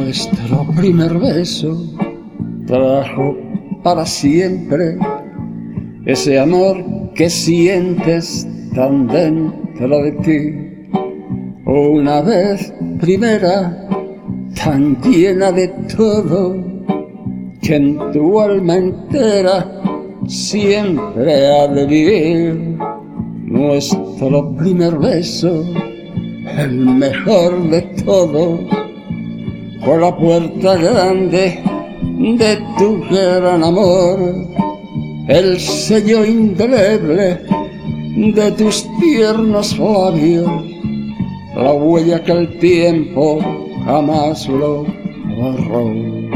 Nuestro primer beso trajo para siempre ese amor que sientes tan dentro de ti. Una vez primera, tan llena de todo, que en tu alma entera siempre ha de vivir. Nuestro primer beso, el mejor de todos, por la puerta grande de tu gran amor, el sello indeleble de tus tiernos labios, la huella que el tiempo jamás lo borró.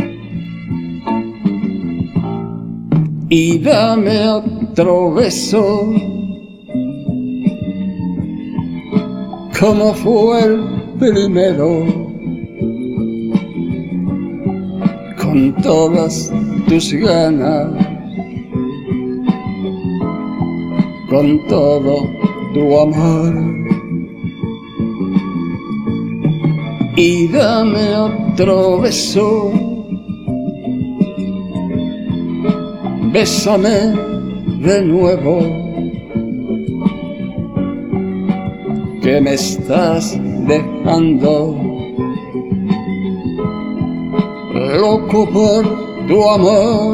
Y dame otro beso, como fue el primero, con todas tus ganas, con todo tu amor. Y dame otro beso, bésame de nuevo, que me estás dejando loco por tu amor.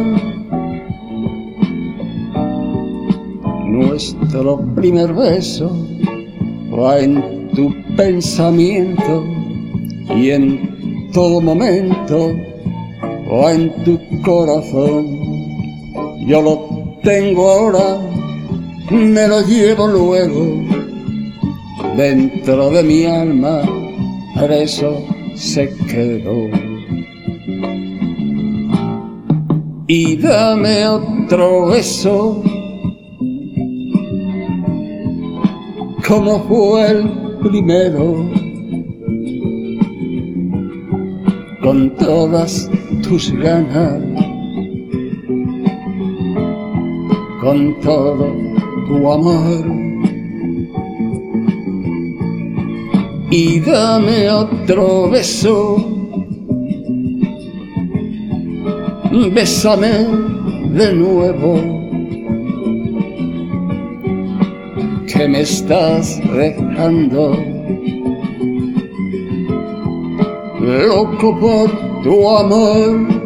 Nuestro primer beso va en tu pensamiento y en todo momento va en tu corazón. Yo lo tengo ahora, me lo llevo luego, dentro de mi alma, preso se quedó. Y dame otro beso, como fue el primero, con todas tus ganas, con todo tu amor. Y dame otro beso, bésame de nuevo, que me estás dejando loco por tu amor.